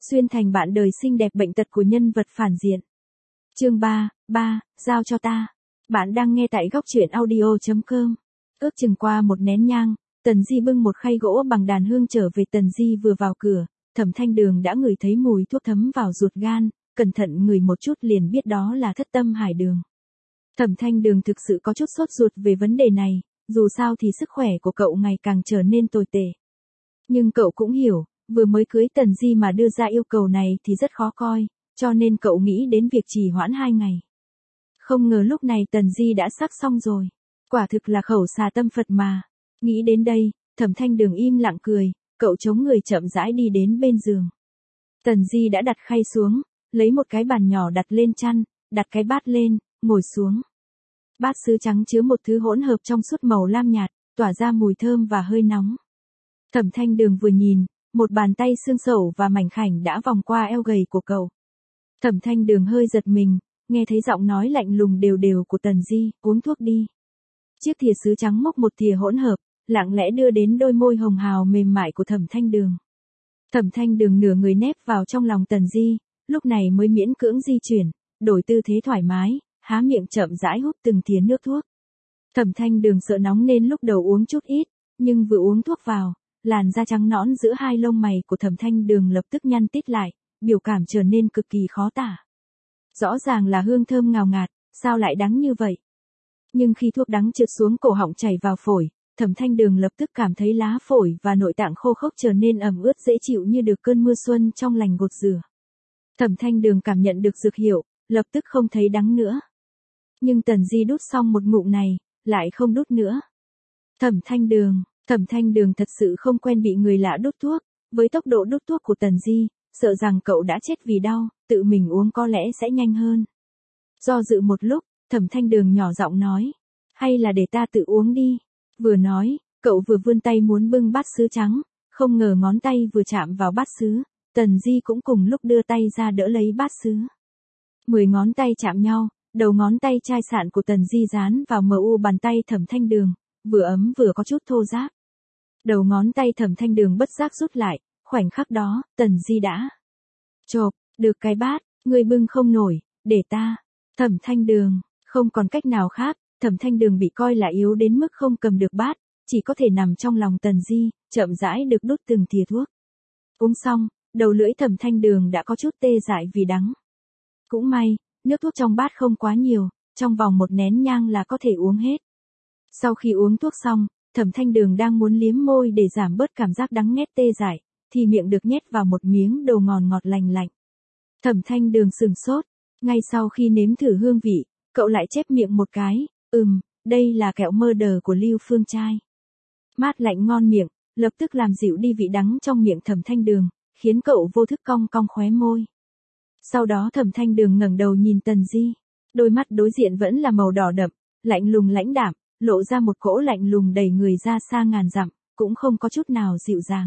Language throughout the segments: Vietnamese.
Xuyên thành bạn đời xinh đẹp bệnh tật của nhân vật phản diện. Chương 3, giao cho ta. Bạn đang nghe tại góc truyện audio.com. Ước chừng qua một nén nhang, Tần Di bưng một khay gỗ bằng đàn hương trở về. Tần Di vừa vào cửa, Thẩm Thanh Đường đã ngửi thấy mùi thuốc thấm vào ruột gan, cẩn thận ngửi một chút liền biết đó là thất tâm hải đường. Thẩm Thanh Đường thực sự có chút sốt ruột về vấn đề này, dù sao thì sức khỏe của cậu ngày càng trở nên tồi tệ. Nhưng cậu cũng hiểu, vừa mới cưới Tần Di mà đưa ra yêu cầu này thì rất khó coi, cho nên cậu nghĩ đến việc trì hoãn 2 ngày. Không ngờ lúc này Tần Di đã sắc xong rồi. Quả thực là khẩu xà tâm Phật mà. Nghĩ đến đây, Thẩm Thanh Đường im lặng cười, cậu chống người chậm rãi đi đến bên giường. Tần Di đã đặt khay xuống, lấy một cái bàn nhỏ đặt lên chăn, đặt cái bát lên, ngồi xuống. Bát sứ trắng chứa một thứ hỗn hợp trong suốt màu lam nhạt, tỏa ra mùi thơm và hơi nóng. Thẩm Thanh Đường vừa nhìn, một bàn tay xương sẩu và mảnh khảnh đã vòng qua eo gầy của cậu. Thẩm Thanh Đường hơi giật mình, nghe thấy giọng nói lạnh lùng đều đều của Tần Di, uống thuốc đi. Chiếc thìa sứ trắng móc một thìa hỗn hợp, lặng lẽ đưa đến đôi môi hồng hào mềm mại của Thẩm Thanh Đường. Thẩm Thanh Đường nửa người nép vào trong lòng Tần Di, lúc này mới miễn cưỡng di chuyển, đổi tư thế thoải mái, há miệng chậm rãi hút từng thìa nước thuốc. Thẩm Thanh Đường sợ nóng nên lúc đầu uống chút ít, nhưng vừa uống thuốc vào, làn da trắng nõn giữa hai lông mày của Thẩm Thanh Đường lập tức nhăn tít lại, biểu cảm trở nên cực kỳ khó tả. Rõ ràng là hương thơm ngào ngạt, sao lại đắng như vậy? Nhưng khi thuốc đắng trượt xuống cổ họng chảy vào phổi, Thẩm Thanh Đường lập tức cảm thấy lá phổi và nội tạng khô khốc trở nên ẩm ướt dễ chịu như được cơn mưa xuân trong lành gột rửa. Thẩm Thanh Đường cảm nhận được dược hiệu, lập tức không thấy đắng nữa. Nhưng Tần Di đút xong một ngụm này, lại không đút nữa. Thẩm Thanh Đường thật sự không quen bị người lạ đút thuốc, với tốc độ đút thuốc của Tần Di, sợ rằng cậu đã chết vì đau, tự mình uống có lẽ sẽ nhanh hơn. Do dự một lúc, Thẩm Thanh Đường nhỏ giọng nói, hay là để ta tự uống đi. Vừa nói, cậu vừa vươn tay muốn bưng bát sứ trắng, không ngờ ngón tay vừa chạm vào bát sứ, Tần Di cũng cùng lúc đưa tay ra đỡ lấy bát sứ. 10 ngón tay chạm nhau, đầu ngón tay chai sạn của Tần Di dán vào mu bàn tay Thẩm Thanh Đường, vừa ấm vừa có chút thô ráp. Đầu ngón tay Thẩm Thanh Đường bất giác rút lại, khoảnh khắc đó, Tần Di đã chộp được cái bát, người bưng không nổi, để ta. Thẩm Thanh Đường, không còn cách nào khác, Thẩm Thanh Đường bị coi là yếu đến mức không cầm được bát, chỉ có thể nằm trong lòng Tần Di, chậm rãi được đút từng thìa thuốc. Uống xong, đầu lưỡi Thẩm Thanh Đường đã có chút tê dại vì đắng. Cũng may, nước thuốc trong bát không quá nhiều, trong vòng một nén nhang là có thể uống hết. Sau khi uống thuốc xong, Thẩm Thanh Đường đang muốn liếm môi để giảm bớt cảm giác đắng nghét tê dại, thì miệng được nhét vào một miếng đồ ngọt ngọt lành lạnh. Thẩm Thanh Đường sửng sốt, ngay sau khi nếm thử hương vị, cậu lại chép miệng một cái, đây là kẹo mơ đờ của Lưu Phương Trai. Mát lạnh ngon miệng, lập tức làm dịu đi vị đắng trong miệng Thẩm Thanh Đường, khiến cậu vô thức cong cong khóe môi. Sau đó Thẩm Thanh Đường ngẩng đầu nhìn Tần Di, đôi mắt đối diện vẫn là màu đỏ đậm, lạnh lùng lãnh đạm, lộ ra một cỗ lạnh lùng đẩy người ra xa ngàn dặm, cũng không có chút nào dịu dàng.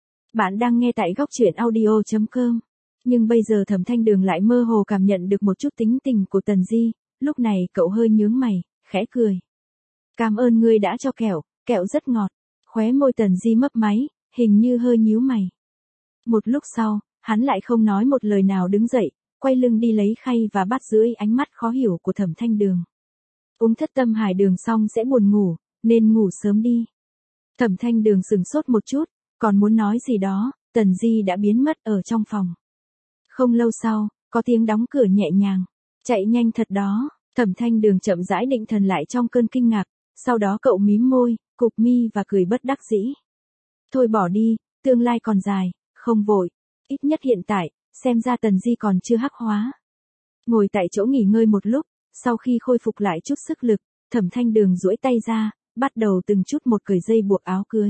Bạn đang nghe tại góc truyện audio.com. Nhưng bây giờ Thẩm Thanh Đường lại mơ hồ cảm nhận được một chút tính tình của Tần Di, lúc này cậu hơi nhướng mày, khẽ cười. Cảm ơn ngươi đã cho kẹo, kẹo rất ngọt. Khóe môi Tần Di mấp máy, hình như hơi nhíu mày. Một lúc sau, hắn lại không nói một lời nào đứng dậy, quay lưng đi lấy khay và bát dưới ánh mắt khó hiểu của Thẩm Thanh Đường. Uống thất tâm hải đường xong sẽ buồn ngủ, nên ngủ sớm đi. Thẩm Thanh Đường sửng sốt một chút, còn muốn nói gì đó, Tần Di đã biến mất ở trong phòng. Không lâu sau, có tiếng đóng cửa nhẹ nhàng. Chạy nhanh thật đó. Thẩm Thanh Đường chậm rãi định thần lại trong cơn kinh ngạc, sau đó cậu mím môi, cụp mi và cười bất đắc dĩ. Thôi bỏ đi, tương lai còn dài, không vội. Ít nhất hiện tại, xem ra Tần Di còn chưa hắc hóa. Ngồi tại chỗ nghỉ ngơi một lúc, sau khi khôi phục lại chút sức lực, Thẩm Thanh Đường duỗi tay ra, bắt đầu từng chút một cởi dây buộc áo cưới.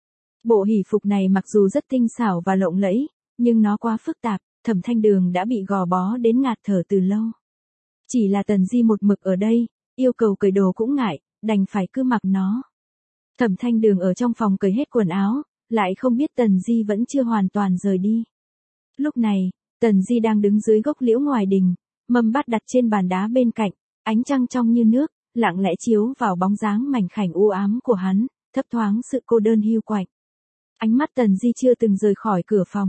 Bộ hỷ phục này mặc dù rất tinh xảo và lộng lẫy, nhưng nó quá phức tạp, Thẩm Thanh Đường đã bị gò bó đến ngạt thở từ lâu. Chỉ là Tần Di một mực ở đây, yêu cầu cởi đồ cũng ngại, đành phải cứ mặc nó. Thẩm Thanh Đường ở trong phòng cởi hết quần áo, lại không biết Tần Di vẫn chưa hoàn toàn rời đi. Lúc này, Tần Di đang đứng dưới gốc liễu ngoài đình, mâm bát đặt trên bàn đá bên cạnh, ánh trăng trong như nước, lặng lẽ chiếu vào bóng dáng mảnh khảnh u ám của hắn, thấp thoáng sự cô đơn hiu quạnh. Ánh mắt Tần Di chưa từng rời khỏi cửa phòng.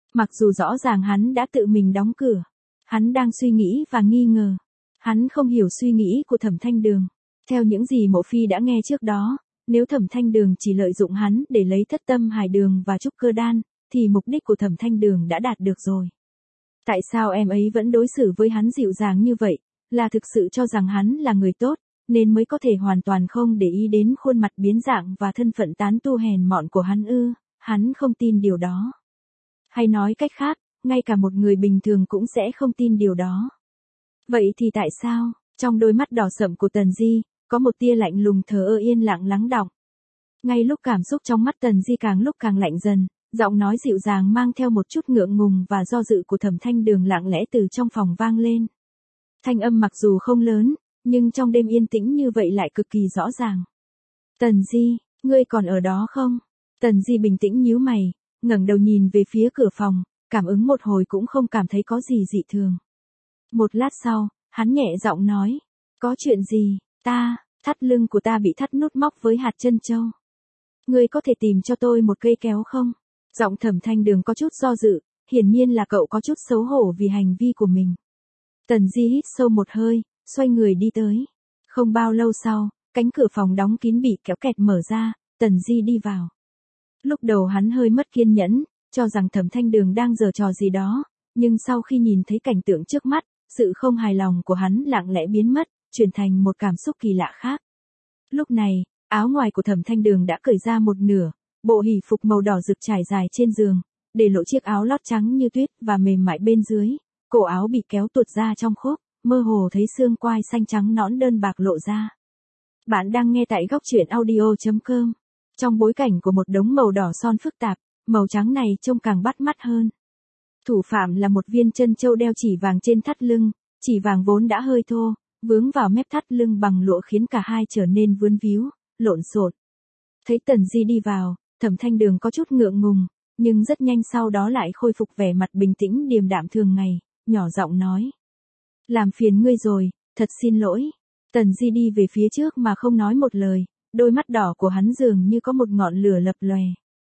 Mặc dù rõ ràng hắn đã tự mình đóng cửa. Hắn đang suy nghĩ và nghi ngờ. Hắn không hiểu suy nghĩ của Thẩm Thanh Đường. Theo những gì Mộ Phi đã nghe trước đó, nếu Thẩm Thanh Đường chỉ lợi dụng hắn để lấy Thất Tâm Hải Đường và Trúc Cơ Đan, thì mục đích của Thẩm Thanh Đường đã đạt được rồi. Tại sao em ấy vẫn đối xử với hắn dịu dàng như vậy, là thực sự cho rằng hắn là người tốt, nên mới có thể hoàn toàn không để ý đến khuôn mặt biến dạng và thân phận tán tu hèn mọn của hắn ư? Hắn không tin điều đó. Hay nói cách khác, ngay cả một người bình thường cũng sẽ không tin điều đó. Vậy thì tại sao, trong đôi mắt đỏ sậm của Tần Di, có một tia lạnh lùng thờ ơ yên lặng lắng đọng. Ngay lúc cảm xúc trong mắt Tần Di càng lúc càng lạnh dần, giọng nói dịu dàng mang theo một chút ngượng ngùng và do dự của Thẩm Thanh Đường lặng lẽ từ trong phòng vang lên. Thanh âm mặc dù không lớn, nhưng trong đêm yên tĩnh như vậy lại cực kỳ rõ ràng. Tần Di, ngươi còn ở đó không? Tần Di bình tĩnh nhíu mày, ngẩng đầu nhìn về phía cửa phòng, cảm ứng một hồi cũng không cảm thấy có gì dị thường. Một lát sau, hắn nhẹ giọng nói, có chuyện gì? Thắt lưng của ta bị thắt nút móc với hạt chân châu. Ngươi có thể tìm cho tôi một cây kéo không? Giọng Thẩm Thanh Đường có chút do dự, hiển nhiên là cậu có chút xấu hổ vì hành vi của mình. Tần Di hít sâu một hơi, xoay người đi tới. Không bao lâu sau, cánh cửa phòng đóng kín bị kéo kẹt mở ra, Tần Di đi vào. Lúc đầu hắn hơi mất kiên nhẫn, cho rằng Thẩm Thanh Đường đang giở trò gì đó, nhưng sau khi nhìn thấy cảnh tượng trước mắt, sự không hài lòng của hắn lặng lẽ biến mất, chuyển thành một cảm xúc kỳ lạ khác. Lúc này, áo ngoài của Thẩm Thanh Đường đã cởi ra một nửa, bộ hỷ phục màu đỏ rực trải dài trên giường, để lộ chiếc áo lót trắng như tuyết và mềm mại bên dưới, cổ áo bị kéo tuột ra trong khốp, mơ hồ thấy xương quai xanh trắng nõn đơn bạc lộ ra. Bạn đang nghe tại góc truyện audio.com. Trong bối cảnh của một đống màu đỏ son phức tạp, màu trắng này trông càng bắt mắt hơn. Thủ phạm là một viên chân châu đeo chỉ vàng trên thắt lưng, chỉ vàng vốn đã hơi thô, vướng vào mép thắt lưng bằng lụa khiến cả hai trở nên vướng víu, lộn xộn. Thấy Tần Di đi vào, Thẩm Thanh Đường có chút ngượng ngùng, nhưng rất nhanh sau đó lại khôi phục vẻ mặt bình tĩnh điềm đạm thường ngày, nhỏ giọng nói. Làm phiền ngươi rồi, thật xin lỗi. Tần Di đi về phía trước mà không nói một lời, đôi mắt đỏ của hắn dường như có một ngọn lửa lập lòe.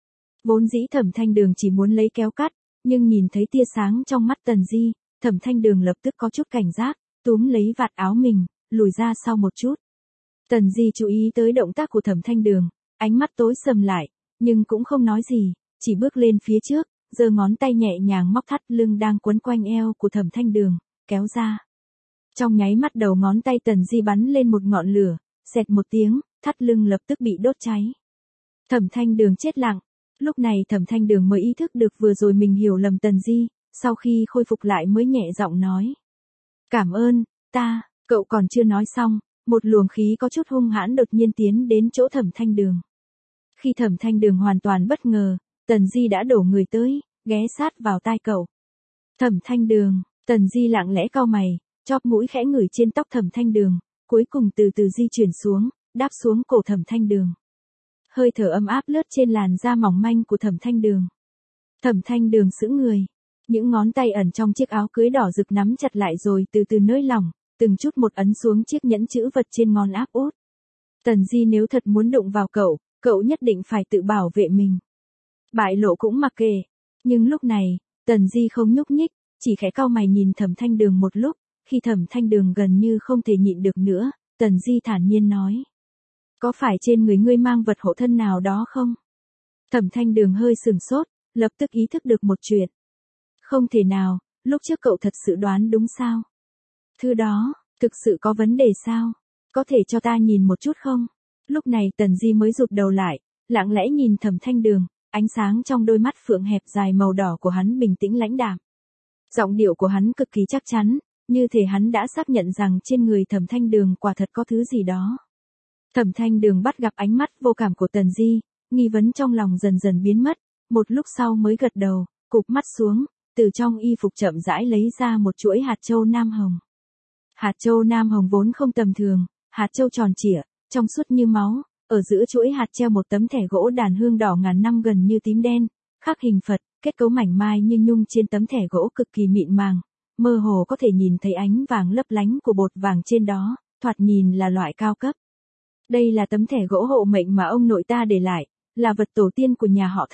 Vốn dĩ Thẩm Thanh Đường chỉ muốn lấy kéo cắt, nhưng nhìn thấy tia sáng trong mắt Tần Di, Thẩm Thanh Đường lập tức có chút cảnh giác, túm lấy vạt áo mình, lùi ra sau một chút. Tần Di chú ý tới động tác của Thẩm Thanh Đường, ánh mắt tối sầm lại, nhưng cũng không nói gì, chỉ bước lên phía trước, giơ ngón tay nhẹ nhàng móc thắt lưng đang quấn quanh eo của Thẩm Thanh Đường, kéo ra. Trong nháy mắt đầu ngón tay Tần Di bắn lên một ngọn lửa, xẹt một tiếng, thắt lưng lập tức bị đốt cháy. Thẩm Thanh Đường chết lặng. Lúc này Thẩm Thanh Đường mới ý thức được vừa rồi mình hiểu lầm Tần Di, sau khi khôi phục lại mới nhẹ giọng nói. Cảm ơn, cậu còn chưa nói xong, một luồng khí có chút hung hãn đột nhiên tiến đến chỗ Thẩm Thanh Đường. Khi Thẩm Thanh Đường hoàn toàn bất ngờ, Tần Di đã đổ người tới, ghé sát vào tai cậu. Thẩm Thanh Đường, Tần Di lặng lẽ cau mày, chóp mũi khẽ ngửi trên tóc Thẩm Thanh Đường, cuối cùng từ từ di chuyển xuống, đáp xuống cổ Thẩm Thanh Đường. Hơi thở ấm áp lướt trên làn da mỏng manh của Thẩm Thanh Đường. Thẩm Thanh Đường sững người, những ngón tay ẩn trong chiếc áo cưới đỏ rực nắm chặt lại rồi từ từ nới lỏng, từng chút một ấn xuống chiếc nhẫn chữ vật trên ngón áp út. Tần Di nếu thật muốn đụng vào cậu nhất định phải tự bảo vệ mình. Bại lộ cũng mặc kệ. Nhưng lúc này, Tần Di không nhúc nhích, chỉ khẽ cau mày nhìn Thẩm Thanh Đường một lúc, khi Thẩm Thanh Đường gần như không thể nhịn được nữa, Tần Di thản nhiên nói. Có phải trên người ngươi mang vật hộ thân nào đó không? Thẩm Thanh Đường hơi sửng sốt, lập tức ý thức được một chuyện. Không thể nào, lúc trước cậu thật sự đoán đúng sao? Thứ đó, thực sự có vấn đề sao? Có thể cho ta nhìn một chút không? Lúc này Tần Di mới rụt đầu lại, lặng lẽ nhìn Thẩm Thanh Đường, ánh sáng trong đôi mắt phượng hẹp dài màu đỏ của hắn bình tĩnh lãnh đạm. Giọng điệu của hắn cực kỳ chắc chắn, như thể hắn đã xác nhận rằng trên người Thẩm Thanh Đường quả thật có thứ gì đó. Thẩm Thanh Đường bắt gặp ánh mắt vô cảm của Tần Di, nghi vấn trong lòng dần dần biến mất, một lúc sau mới gật đầu, cụp mắt xuống, từ trong y phục chậm rãi lấy ra một chuỗi hạt châu nam hồng. Hạt châu nam hồng vốn không tầm thường, hạt châu tròn trịa, trong suốt như máu, ở giữa chuỗi hạt treo một tấm thẻ gỗ đàn hương đỏ ngàn năm gần như tím đen, khắc hình Phật, kết cấu mảnh mai như nhung trên tấm thẻ gỗ cực kỳ mịn màng, mơ hồ có thể nhìn thấy ánh vàng lấp lánh của bột vàng trên đó, thoạt nhìn là loại cao cấp. Đây là tấm thẻ gỗ hộ mệnh mà ông nội ta để lại, là vật tổ tiên của nhà họ Thẩm,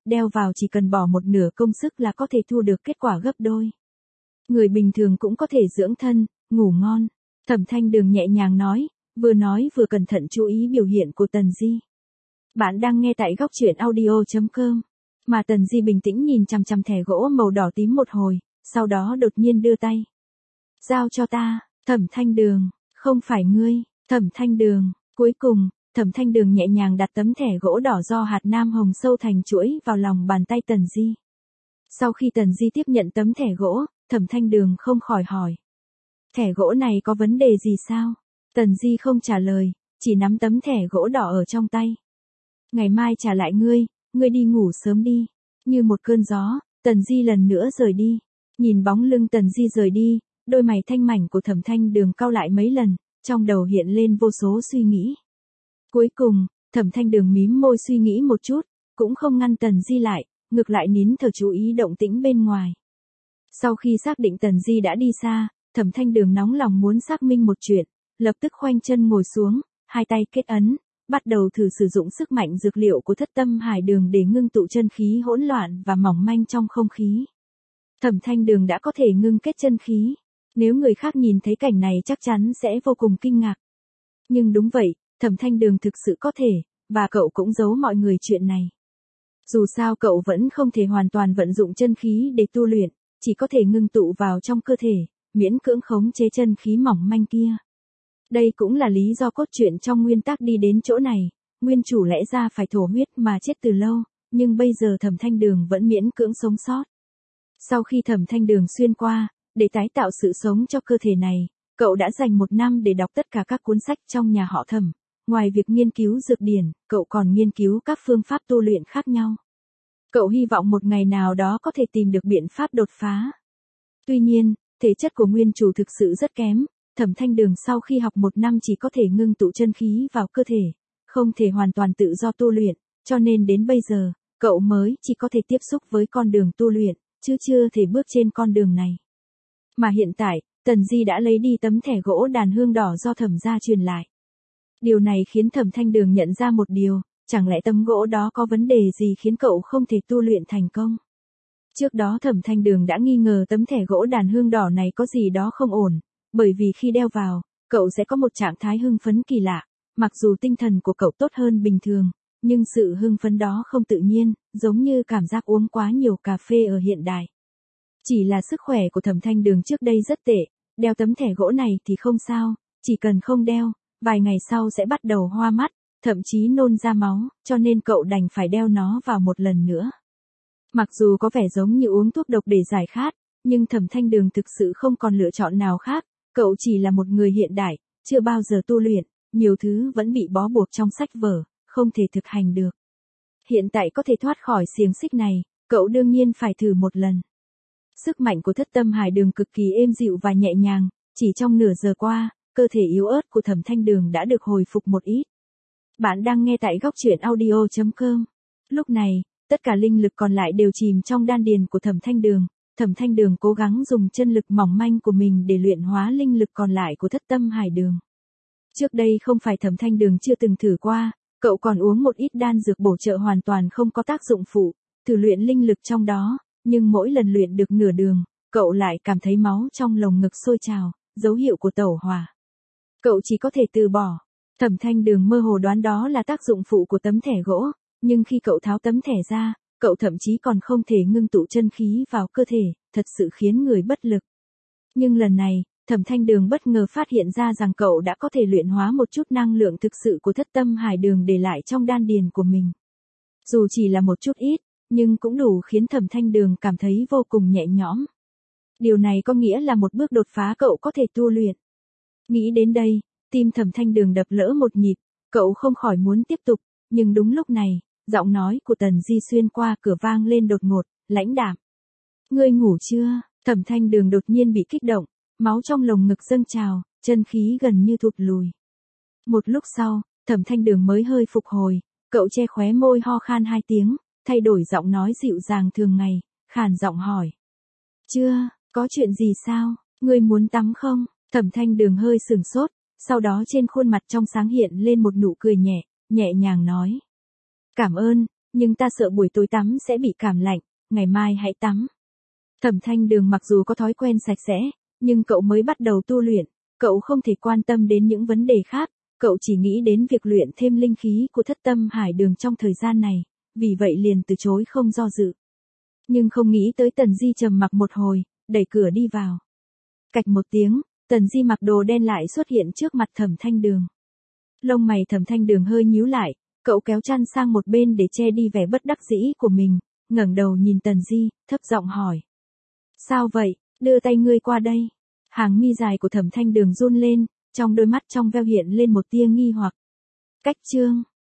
đeo vào chỉ cần bỏ một nửa công sức là có thể thu được kết quả gấp đôi. Người bình thường cũng có thể dưỡng thân, ngủ ngon. Thẩm Thanh Đường nhẹ nhàng nói vừa cẩn thận chú ý biểu hiện của Tần Di. Bạn đang nghe tại góc truyện audio.com. Mà Tần Di bình tĩnh nhìn chằm chằm thẻ gỗ màu đỏ tím một hồi, sau đó đột nhiên đưa tay. Giao cho ta, Thẩm Thanh Đường, không phải ngươi, Thẩm Thanh Đường. Cuối cùng, Thẩm Thanh Đường nhẹ nhàng đặt tấm thẻ gỗ đỏ do hạt nam hồng sâu thành chuỗi vào lòng bàn tay Tần Di. Sau khi Tần Di tiếp nhận tấm thẻ gỗ, Thẩm Thanh Đường không khỏi hỏi. Thẻ gỗ này có vấn đề gì sao? Tần Di không trả lời, chỉ nắm tấm thẻ gỗ đỏ ở trong tay. Ngày mai trả lại ngươi đi ngủ sớm đi. Như một cơn gió, Tần Di lần nữa rời đi. Nhìn bóng lưng Tần Di rời đi, đôi mày thanh mảnh của Thẩm Thanh Đường cau lại mấy lần, trong đầu hiện lên vô số suy nghĩ. Cuối cùng, Thẩm Thanh Đường mím môi suy nghĩ một chút, cũng không ngăn Tần Di lại, ngược lại nín thở chú ý động tĩnh bên ngoài. Sau khi xác định Tần Di đã đi xa, Thẩm Thanh Đường nóng lòng muốn xác minh một chuyện, lập tức khoanh chân ngồi xuống, hai tay kết ấn, bắt đầu thử sử dụng sức mạnh dược liệu của Thất Tâm Hải Đường để ngưng tụ chân khí hỗn loạn và mỏng manh trong không khí. Thẩm Thanh Đường đã có thể ngưng kết chân khí, nếu người khác nhìn thấy cảnh này chắc chắn sẽ vô cùng kinh ngạc. Nhưng đúng vậy, Thẩm Thanh Đường thực sự có thể, và cậu cũng giấu mọi người chuyện này. Dù sao cậu vẫn không thể hoàn toàn vận dụng chân khí để tu luyện, chỉ có thể ngưng tụ vào trong cơ thể, miễn cưỡng khống chế chân khí mỏng manh kia. Đây cũng là lý do cốt truyện trong nguyên tắc đi đến chỗ này, nguyên chủ lẽ ra phải thổ huyết mà chết từ lâu, nhưng bây giờ Thẩm Thanh Đường vẫn miễn cưỡng sống sót. Sau khi Thẩm Thanh Đường xuyên qua, để tái tạo sự sống cho cơ thể này, cậu đã dành 1 năm để đọc tất cả các cuốn sách trong nhà họ Thẩm. Ngoài việc nghiên cứu dược điển, cậu còn nghiên cứu các phương pháp tu luyện khác nhau. Cậu hy vọng một ngày nào đó có thể tìm được biện pháp đột phá. Tuy nhiên, thể chất của nguyên chủ thực sự rất kém, Thẩm Thanh Đường sau khi học 1 năm chỉ có thể ngưng tụ chân khí vào cơ thể, không thể hoàn toàn tự do tu luyện, cho nên đến bây giờ, cậu mới chỉ có thể tiếp xúc với con đường tu luyện, chứ chưa thể bước trên con đường này. Mà hiện tại, Tần Di đã lấy đi tấm thẻ gỗ đàn hương đỏ do Thẩm gia truyền lại. Điều này khiến Thẩm Thanh Đường nhận ra một điều, chẳng lẽ tấm gỗ đó có vấn đề gì khiến cậu không thể tu luyện thành công? Trước đó Thẩm Thanh Đường đã nghi ngờ tấm thẻ gỗ đàn hương đỏ này có gì đó không ổn, bởi vì khi đeo vào, cậu sẽ có một trạng thái hưng phấn kỳ lạ, mặc dù tinh thần của cậu tốt hơn bình thường, nhưng sự hưng phấn đó không tự nhiên, giống như cảm giác uống quá nhiều cà phê ở hiện đại. Chỉ là sức khỏe của Thẩm Thanh Đường trước đây rất tệ, đeo tấm thẻ gỗ này thì không sao, chỉ cần không đeo, vài ngày sau sẽ bắt đầu hoa mắt, thậm chí nôn ra máu, cho nên cậu đành phải đeo nó vào một lần nữa. Mặc dù có vẻ giống như uống thuốc độc để giải khát, nhưng Thẩm Thanh Đường thực sự không còn lựa chọn nào khác, cậu chỉ là một người hiện đại, chưa bao giờ tu luyện, nhiều thứ vẫn bị bó buộc trong sách vở, không thể thực hành được. Hiện tại có thể thoát khỏi xiềng xích này, cậu đương nhiên phải thử một lần. Sức mạnh của Thất Tâm Hải Đường cực kỳ êm dịu và nhẹ nhàng, chỉ trong nửa giờ qua, cơ thể yếu ớt của Thẩm Thanh Đường đã được hồi phục một ít. Bạn đang nghe tại góc truyện audio.com. Lúc này, tất cả linh lực còn lại đều chìm trong đan điền của Thẩm Thanh Đường. Thẩm Thanh Đường cố gắng dùng chân lực mỏng manh của mình để luyện hóa linh lực còn lại của Thất Tâm Hải Đường. Trước đây không phải Thẩm Thanh Đường chưa từng thử qua, cậu còn uống một ít đan dược bổ trợ hoàn toàn không có tác dụng phụ, thử luyện linh lực trong đó, nhưng mỗi lần luyện được nửa đường, cậu lại cảm thấy máu trong lồng ngực sôi trào, dấu hiệu của tẩu hỏa. Cậu chỉ có thể từ bỏ. Thẩm Thanh Đường mơ hồ đoán đó là tác dụng phụ của tấm thẻ gỗ, nhưng khi cậu tháo tấm thẻ ra, cậu thậm chí còn không thể ngưng tụ chân khí vào cơ thể, thật sự khiến người bất lực. Nhưng lần này, Thẩm Thanh Đường bất ngờ phát hiện ra rằng cậu đã có thể luyện hóa một chút năng lượng thực sự của Thất Tâm Hải Đường để lại trong đan điền của mình. Dù chỉ là một chút ít, nhưng cũng đủ khiến Thẩm Thanh Đường cảm thấy vô cùng nhẹ nhõm. Điều này có nghĩa là một bước đột phá cậu có thể tu luyện. Nghĩ đến đây, tim Thẩm Thanh Đường đập lỡ một nhịp, cậu không khỏi muốn tiếp tục, nhưng đúng lúc này, giọng nói của Tần Di xuyên qua cửa vang lên đột ngột, lãnh đạm. Ngươi ngủ chưa? Thẩm Thanh Đường đột nhiên bị kích động, máu trong lồng ngực dâng trào, chân khí gần như thụt lùi. Một lúc sau, Thẩm Thanh Đường mới hơi phục hồi, cậu che khóe môi ho khan 2 tiếng, thay đổi giọng nói dịu dàng thường ngày, khàn giọng hỏi. Chưa, có chuyện gì sao? Ngươi muốn tắm không? Thẩm Thanh Đường hơi sửng sốt, sau đó trên khuôn mặt trong sáng hiện lên một nụ cười nhẹ, nhẹ nhàng nói. Cảm ơn, Nhưng ta sợ buổi tối tắm sẽ bị cảm lạnh, ngày mai hãy tắm. Thẩm Thanh Đường mặc dù có thói quen sạch sẽ, nhưng cậu mới bắt đầu tu luyện, cậu không thể quan tâm đến những vấn đề khác, cậu chỉ nghĩ đến việc luyện thêm linh khí của Thất Tâm Hải Đường trong thời gian này, vì vậy liền từ chối không do dự. Nhưng không nghĩ tới Tần Di trầm mặc một hồi, đẩy cửa đi vào. Cạch một tiếng, Tần Di mặc đồ đen lại xuất hiện trước mặt Thẩm Thanh Đường. Lông mày Thẩm Thanh Đường hơi nhíu lại, cậu kéo chăn sang một bên để che đi vẻ bất đắc dĩ của mình, ngẩng đầu nhìn Tần Di, thấp giọng hỏi. Sao vậy, đưa tay ngươi qua đây. Hàng mi dài của Thẩm Thanh Đường run lên, trong đôi mắt trong veo hiện lên một tia nghi hoặc. Cách chương.